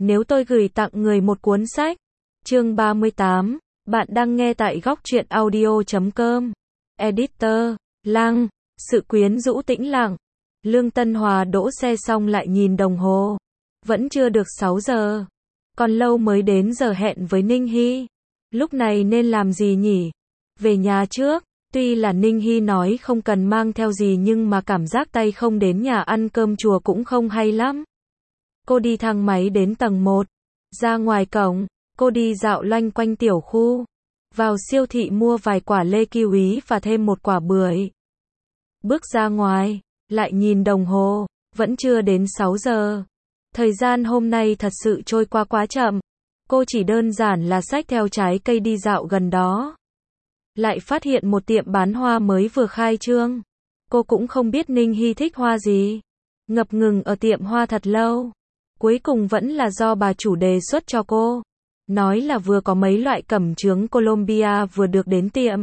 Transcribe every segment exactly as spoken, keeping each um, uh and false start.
Nếu tôi gửi tặng người một cuốn sách. Chương ba mươi tám. Bạn đang nghe tại góc truyện audio chấm com. Editor, Lăng, sự quyến rũ tĩnh lặng. Lương Tân Hòa đỗ xe xong lại nhìn đồng hồ. Vẫn chưa được sáu giờ. Còn lâu mới đến giờ hẹn với Ninh Hy. Lúc này nên làm gì nhỉ? Về nhà trước. Tuy là Ninh Hy nói không cần mang theo gì nhưng mà cảm giác tay không đến nhà ăn cơm chùa cũng không hay lắm. Cô đi thang máy đến tầng một. Ra ngoài cổng, cô đi dạo loanh quanh tiểu khu. Vào siêu thị mua vài quả lê kiwi và thêm một quả bưởi. Bước ra ngoài, lại nhìn đồng hồ, vẫn chưa đến sáu giờ. Thời gian hôm nay thật sự trôi qua quá chậm. Cô chỉ đơn giản là xách theo trái cây đi dạo gần đó. Lại phát hiện một tiệm bán hoa mới vừa khai trương. Cô cũng không biết Ninh Hy thích hoa gì. Ngập ngừng ở tiệm hoa thật lâu. Cuối cùng vẫn là do bà chủ đề xuất cho cô. Nói là vừa có mấy loại cẩm chướng Colombia vừa được đến tiệm.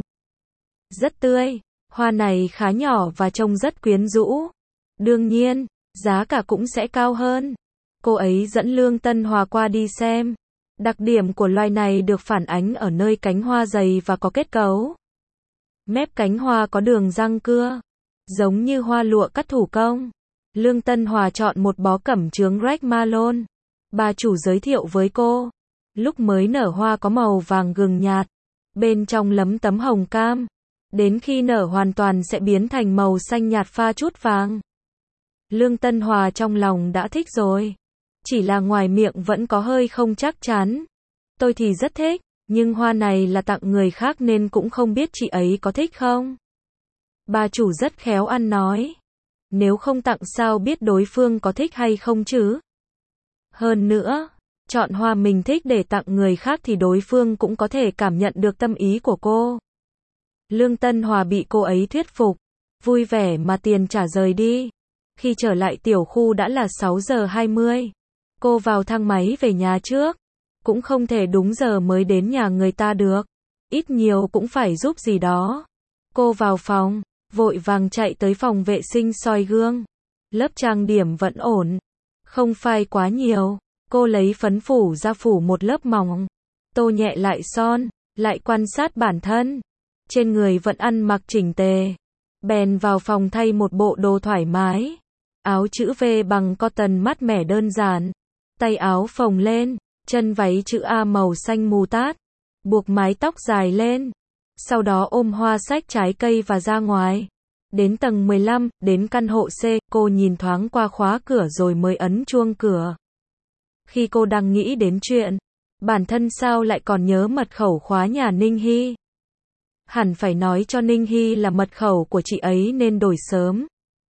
Rất tươi, hoa này khá nhỏ và trông rất quyến rũ. Đương nhiên, giá cả cũng sẽ cao hơn. Cô ấy dẫn Lương Tân Hòa qua đi xem. Đặc điểm của loài này được phản ánh ở nơi cánh hoa dày và có kết cấu. Mép cánh hoa có đường răng cưa, giống như hoa lụa cắt thủ công. Lương Tân Hòa chọn một bó cẩm chướng Red Malone. Bà chủ giới thiệu với cô. Lúc mới nở hoa có màu vàng gừng nhạt. Bên trong lấm tấm hồng cam. Đến khi nở hoàn toàn sẽ biến thành màu xanh nhạt pha chút vàng. Lương Tân Hòa trong lòng đã thích rồi. Chỉ là ngoài miệng vẫn có hơi không chắc chắn. Tôi thì rất thích, nhưng hoa này là tặng người khác nên cũng không biết chị ấy có thích không. Bà chủ rất khéo ăn nói. Nếu không tặng sao biết đối phương có thích hay không chứ? Hơn nữa, chọn hoa mình thích để tặng người khác thì đối phương cũng có thể cảm nhận được tâm ý của cô. Lương Tân Hòa bị cô ấy thuyết phục, vui vẻ mà tiền trả rời đi. Khi trở lại tiểu khu đã là sáu giờ hai mươi. Cô vào thang máy về nhà trước. Cũng không thể đúng giờ mới đến nhà người ta được. Ít nhiều cũng phải giúp gì đó. Cô vào phòng, vội vàng chạy tới phòng vệ sinh soi gương. Lớp trang điểm vẫn ổn. Không phai quá nhiều. Cô lấy phấn phủ ra phủ một lớp mỏng. Tô nhẹ lại son, lại quan sát bản thân. Trên người vẫn ăn mặc chỉnh tề. Bèn vào phòng thay một bộ đồ thoải mái. Áo chữ V bằng cotton mát mẻ đơn giản. Tay áo phồng lên, chân váy chữ A màu xanh mù tát. Buộc mái tóc dài lên. Sau đó ôm hoa xách trái cây và ra ngoài. Đến tầng mười lăm, đến căn hộ C, cô nhìn thoáng qua khóa cửa rồi mới ấn chuông cửa. Khi cô đang nghĩ đến chuyện, bản thân sao lại còn nhớ mật khẩu khóa nhà Ninh Hy. Hẳn phải nói cho Ninh Hy là mật khẩu của chị ấy nên đổi sớm.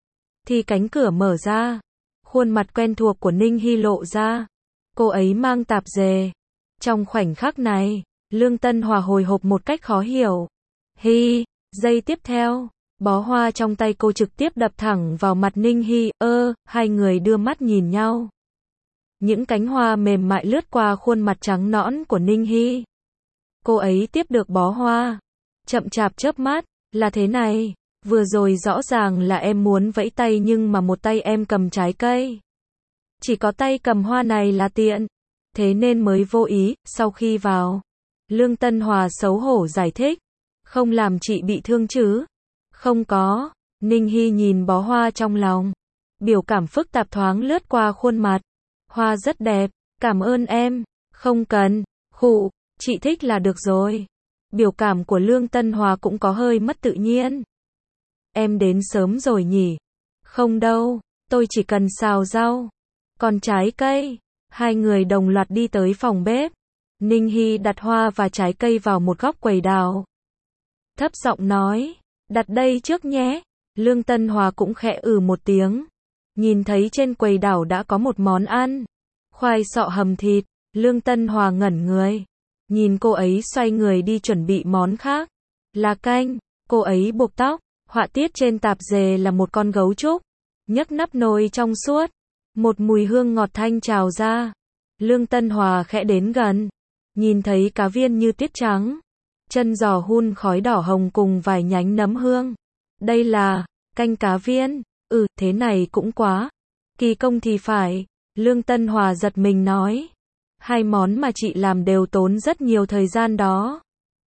Thì cánh cửa mở ra. Khuôn mặt quen thuộc của Ninh Hy lộ ra. Cô ấy mang tạp dề. Trong khoảnh khắc này, Lương Tân Hòa hồi hộp một cách khó hiểu. Hy, giây tiếp theo, bó hoa trong tay cô trực tiếp đập thẳng vào mặt Ninh Hy. Ơ, hai người đưa mắt nhìn nhau. Những cánh hoa mềm mại lướt qua khuôn mặt trắng nõn của Ninh Hy. Cô ấy tiếp được bó hoa. Chậm chạp chớp mắt, là thế này. Vừa rồi rõ ràng là em muốn vẫy tay nhưng mà một tay em cầm trái cây. Chỉ có tay cầm hoa này là tiện. Thế nên mới vô ý, sau khi vào. Lương Tân Hòa xấu hổ giải thích. Không làm chị bị thương chứ? Không có. Ninh Hy nhìn bó hoa trong lòng. Biểu cảm phức tạp thoáng lướt qua khuôn mặt. Hoa rất đẹp, cảm ơn em. Không cần, khụ, chị thích là được rồi. Biểu cảm của Lương Tân Hòa cũng có hơi mất tự nhiên. Em đến sớm rồi nhỉ? Không đâu, tôi chỉ cần xào rau. Còn trái cây? Hai người đồng loạt đi tới phòng bếp. Ninh Hy đặt hoa và trái cây vào một góc quầy đào. Thấp giọng nói, đặt đây trước nhé. Lương Tân Hòa cũng khẽ ừ một tiếng. Nhìn thấy trên quầy đảo đã có một món ăn. Khoai sọ hầm thịt. Lương Tân Hòa ngẩn người. Nhìn cô ấy xoay người đi chuẩn bị món khác. Là canh. Cô ấy buộc tóc. Họa tiết trên tạp dề là một con gấu trúc. Nhấc nắp nồi trong suốt. Một mùi hương ngọt thanh trào ra. Lương Tân Hòa khẽ đến gần. Nhìn thấy cá viên như tuyết trắng. Chân giò hun khói đỏ hồng cùng vài nhánh nấm hương. Đây là canh cá viên. Ừ, thế này cũng quá kỳ công thì phải. Lương Tân Hòa giật mình nói. Hai món mà chị làm đều tốn rất nhiều thời gian đó.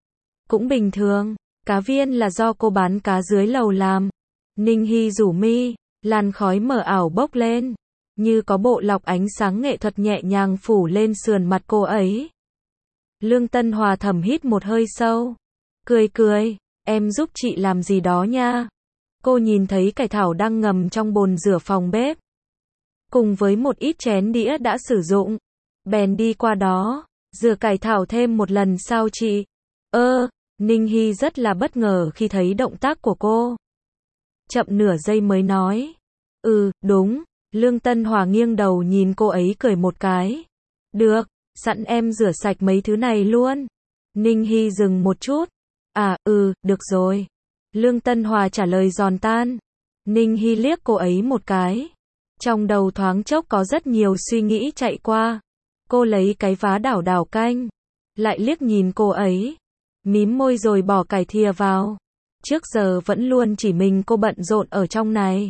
Cũng bình thường, cá viên là do cô bán cá dưới lầu làm. Ninh Hy rủ mi, làn khói mờ ảo bốc lên, như có bộ lọc ánh sáng nghệ thuật nhẹ nhàng phủ lên sườn mặt cô ấy. Lương Tân Hòa thầm hít một hơi sâu, cười cười, em giúp chị làm gì đó nha. Cô nhìn thấy cải thảo đang ngầm trong bồn rửa phòng bếp, cùng với một ít chén đĩa đã sử dụng, bèn đi qua đó, rửa cải thảo thêm một lần sao chị? Ơ, Ninh Hy rất là bất ngờ khi thấy động tác của cô. Chậm nửa giây mới nói, ừ, đúng. Lương Tân Hòa nghiêng đầu nhìn cô ấy cười một cái. Được, sẵn em rửa sạch mấy thứ này luôn. Ninh Hy dừng một chút. À, ừ, được rồi. Lương Tân Hòa trả lời giòn tan. Ninh Hy liếc cô ấy một cái. Trong đầu thoáng chốc có rất nhiều suy nghĩ chạy qua. Cô lấy cái vá đảo đảo canh. Lại liếc nhìn cô ấy. Mím môi rồi bỏ cải thìa vào. Trước giờ vẫn luôn chỉ mình cô bận rộn ở trong này.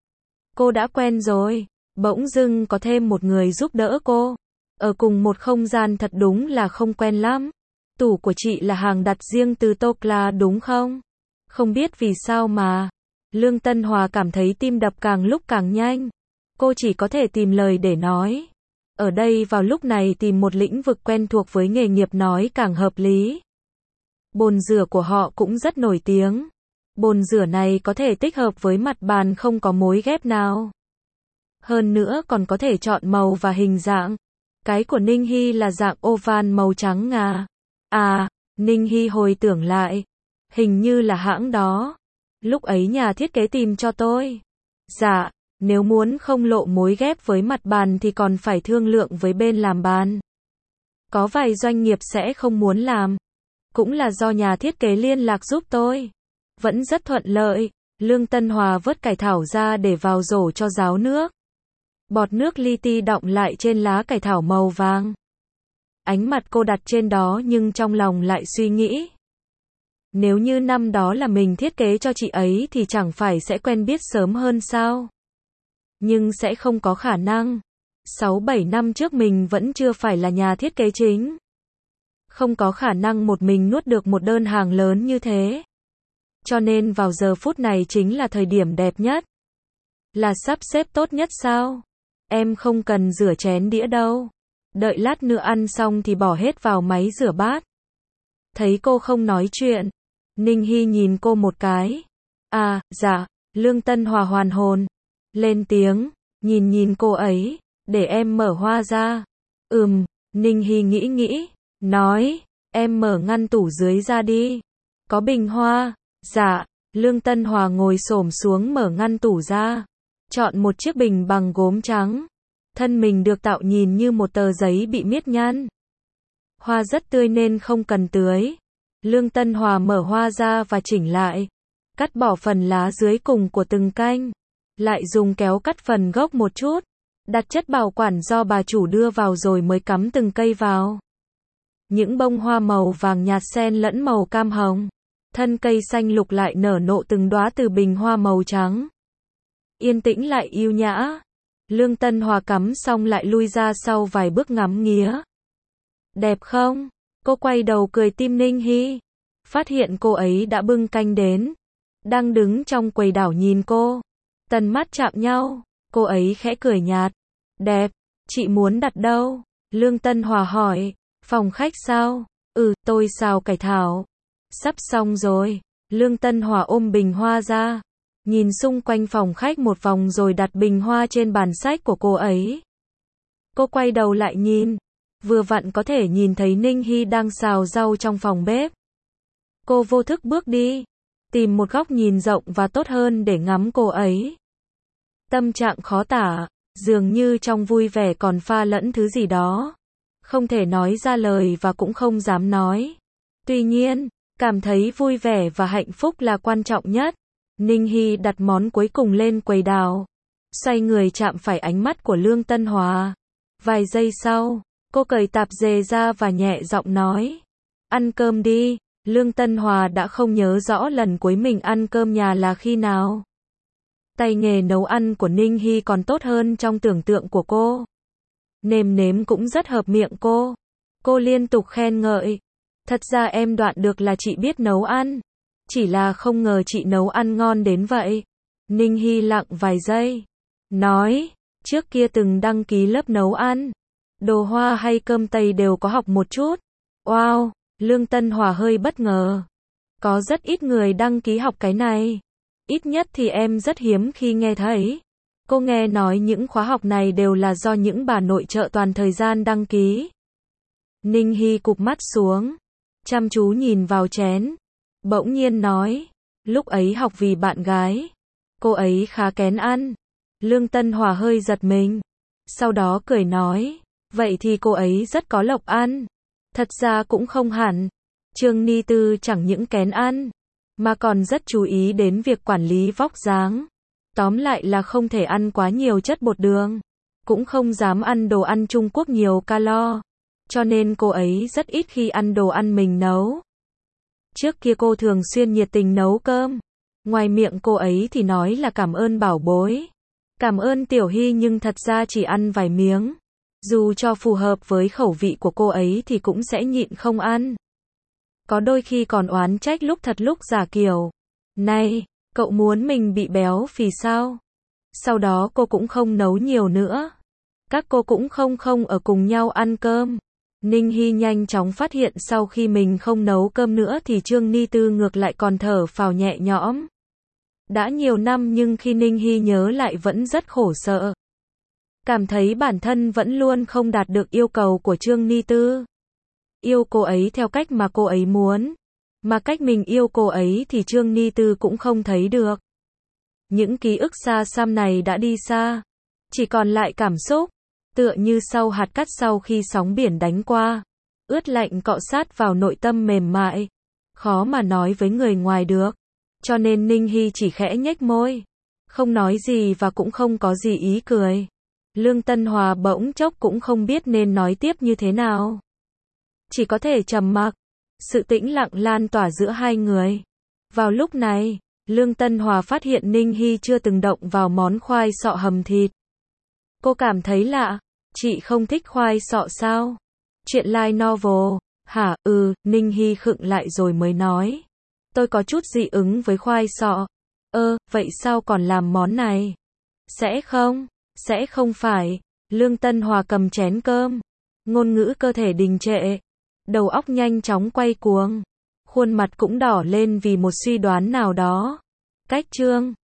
Cô đã quen rồi, bỗng dưng có thêm một người giúp đỡ cô. Ở cùng một không gian thật đúng là không quen lắm. Tủ của chị là hàng đặt riêng từ Tokla đúng không? Không biết vì sao mà. Lương Tân Hòa cảm thấy tim đập càng lúc càng nhanh. Cô chỉ có thể tìm lời để nói. Ở đây vào lúc này tìm một lĩnh vực quen thuộc với nghề nghiệp nói càng hợp lý. Bồn rửa của họ cũng rất nổi tiếng. Bồn rửa này có thể tích hợp với mặt bàn không có mối ghép nào. Hơn nữa còn có thể chọn màu và hình dạng. Cái của Ninh Hy là dạng oval màu trắng ngà. À, Ninh Hy hồi tưởng lại. Hình như là hãng đó. Lúc ấy nhà thiết kế tìm cho tôi. Dạ, nếu muốn không lộ mối ghép với mặt bàn thì còn phải thương lượng với bên làm bàn. Có vài doanh nghiệp sẽ không muốn làm. Cũng là do nhà thiết kế liên lạc giúp tôi. Vẫn rất thuận lợi. Lương Tân Hòa vớt cải thảo ra để vào rổ cho ráo nước. Bọt nước li ti đọng lại trên lá cải thảo màu vàng. Ánh mặt cô đặt trên đó nhưng trong lòng lại suy nghĩ. Nếu như năm đó là mình thiết kế cho chị ấy thì chẳng phải sẽ quen biết sớm hơn sao? Nhưng sẽ không có khả năng. sáu bảy năm trước mình vẫn chưa phải là nhà thiết kế chính. Không có khả năng một mình nuốt được một đơn hàng lớn như thế. Cho nên vào giờ phút này chính là thời điểm đẹp nhất. Là sắp xếp tốt nhất sao? Em không cần rửa chén đĩa đâu. Đợi lát nữa ăn xong thì bỏ hết vào máy rửa bát. Thấy cô không nói chuyện. Ninh Hy nhìn cô một cái. À, dạ. Lương Tân Hòa hoàn hồn. Lên tiếng. Nhìn nhìn cô ấy. Để em mở hoa ra. Ừm. Ninh Hy nghĩ nghĩ. Nói. Em mở ngăn tủ dưới ra đi. Có bình hoa. Dạ. Lương Tân Hòa ngồi xổm xuống mở ngăn tủ ra. Chọn một chiếc bình bằng gốm trắng. Thân mình được tạo nhìn như một tờ giấy bị miết nhăn. Hoa rất tươi nên không cần tưới. Lương Tân Hòa mở hoa ra và chỉnh lại. Cắt bỏ phần lá dưới cùng của từng canh. Lại dùng kéo cắt phần gốc một chút. Đặt chất bảo quản do bà chủ đưa vào rồi mới cắm từng cây vào. Những bông hoa màu vàng nhạt xen lẫn màu cam hồng. Thân cây xanh lục lại nở nộ từng đóa từ bình hoa màu trắng. Yên tĩnh lại yêu nhã. Lương Tân Hòa cắm xong lại lui ra sau vài bước ngắm nghía. Đẹp không? Cô quay đầu cười tim Ninh Hy. Phát hiện cô ấy đã bưng canh đến. Đang đứng trong quầy đảo nhìn cô. Tầm mắt chạm nhau. Cô ấy khẽ cười nhạt. Đẹp. Chị muốn đặt đâu? Lương Tân Hòa hỏi. Phòng khách sao? Ừ, tôi xào cải thảo. Sắp xong rồi. Lương Tân Hòa ôm bình hoa ra. Nhìn xung quanh phòng khách một vòng rồi đặt bình hoa trên bàn sách của cô ấy. Cô quay đầu lại nhìn. Vừa vặn có thể nhìn thấy Ninh Hy đang xào rau trong phòng bếp. Cô vô thức bước đi. Tìm một góc nhìn rộng và tốt hơn để ngắm cô ấy. Tâm trạng khó tả. Dường như trong vui vẻ còn pha lẫn thứ gì đó. Không thể nói ra lời và cũng không dám nói. Tuy nhiên, cảm thấy vui vẻ và hạnh phúc là quan trọng nhất. Ninh Hy đặt món cuối cùng lên quầy đào. Xoay người chạm phải ánh mắt của Lương Tân Hòa. Vài giây sau, cô cởi tạp dề ra và nhẹ giọng nói. Ăn cơm đi. Lương Tân Hòa đã không nhớ rõ lần cuối mình ăn cơm nhà là khi nào. Tay nghề nấu ăn của Ninh Hy còn tốt hơn trong tưởng tượng của cô. nêm nếm cũng rất hợp miệng cô. Cô liên tục khen ngợi. Thật ra em đoạn được là chị biết nấu ăn. Chỉ là không ngờ chị nấu ăn ngon đến vậy. Ninh Hy lặng vài giây. Nói, trước kia từng đăng ký lớp nấu ăn. Đồ Hoa hay cơm Tây đều có học một chút. Wow, Lương Tân Hòa hơi bất ngờ. Có rất ít người đăng ký học cái này. Ít nhất thì em rất hiếm khi nghe thấy. Cô nghe nói những khóa học này đều là do những bà nội trợ toàn thời gian đăng ký. Ninh Hy cụp mắt xuống, chăm chú nhìn vào chén. Bỗng nhiên nói, lúc ấy học vì bạn gái. Cô ấy khá kén ăn. Lương Tân Hòa hơi giật mình. Sau đó cười nói, vậy thì cô ấy rất có lộc ăn. Thật ra cũng không hẳn. Trương Ni Tư chẳng những kén ăn, mà còn rất chú ý đến việc quản lý vóc dáng. Tóm lại là không thể ăn quá nhiều chất bột đường. Cũng không dám ăn đồ ăn Trung Quốc nhiều calo. Cho nên cô ấy rất ít khi ăn đồ ăn mình nấu. Trước kia cô thường xuyên nhiệt tình nấu cơm. Ngoài miệng cô ấy thì nói là cảm ơn bảo bối. Cảm ơn Tiểu Hy nhưng thật ra chỉ ăn vài miếng. Dù cho phù hợp với khẩu vị của cô ấy thì cũng sẽ nhịn không ăn. Có đôi khi còn oán trách lúc thật lúc giả kiểu. Này, cậu muốn mình bị béo phì sao? Sau đó cô cũng không nấu nhiều nữa. Các cô cũng không không ở cùng nhau ăn cơm. Ninh Hy nhanh chóng phát hiện sau khi mình không nấu cơm nữa thì Trương Ni Tư ngược lại còn thở phào nhẹ nhõm. Đã nhiều năm nhưng khi Ninh Hy nhớ lại vẫn rất khổ sở. Cảm thấy bản thân vẫn luôn không đạt được yêu cầu của Trương Ni Tư. Yêu cô ấy theo cách mà cô ấy muốn. Mà cách mình yêu cô ấy thì Trương Ni Tư cũng không thấy được. Những ký ức xa xăm này đã đi xa. Chỉ còn lại cảm xúc. Tựa như sau hạt cát sau khi sóng biển đánh qua. Ướt lạnh cọ sát vào nội tâm mềm mại. Khó mà nói với người ngoài được. Cho nên Ninh Hy chỉ khẽ nhếch môi. Không nói gì và cũng không có gì ý cười. Lương Tân Hòa bỗng chốc cũng không biết nên nói tiếp như thế nào. Chỉ có thể trầm mặc. Sự tĩnh lặng lan tỏa giữa hai người. Vào lúc này, Lương Tân Hòa phát hiện Ninh Hy chưa từng động vào món khoai sọ hầm thịt. Cô cảm thấy lạ. Chị không thích khoai sọ sao? Chuyện light novel. Hả, ừ, Ninh Hy khựng lại rồi mới nói. Tôi có chút dị ứng với khoai sọ. Ơ, vậy sao còn làm món này? Sẽ không? Sẽ không phải. Lương Tân Hòa cầm chén cơm. Ngôn ngữ cơ thể đình trệ. Đầu óc nhanh chóng quay cuồng. Khuôn mặt cũng đỏ lên vì một suy đoán nào đó. Cách chương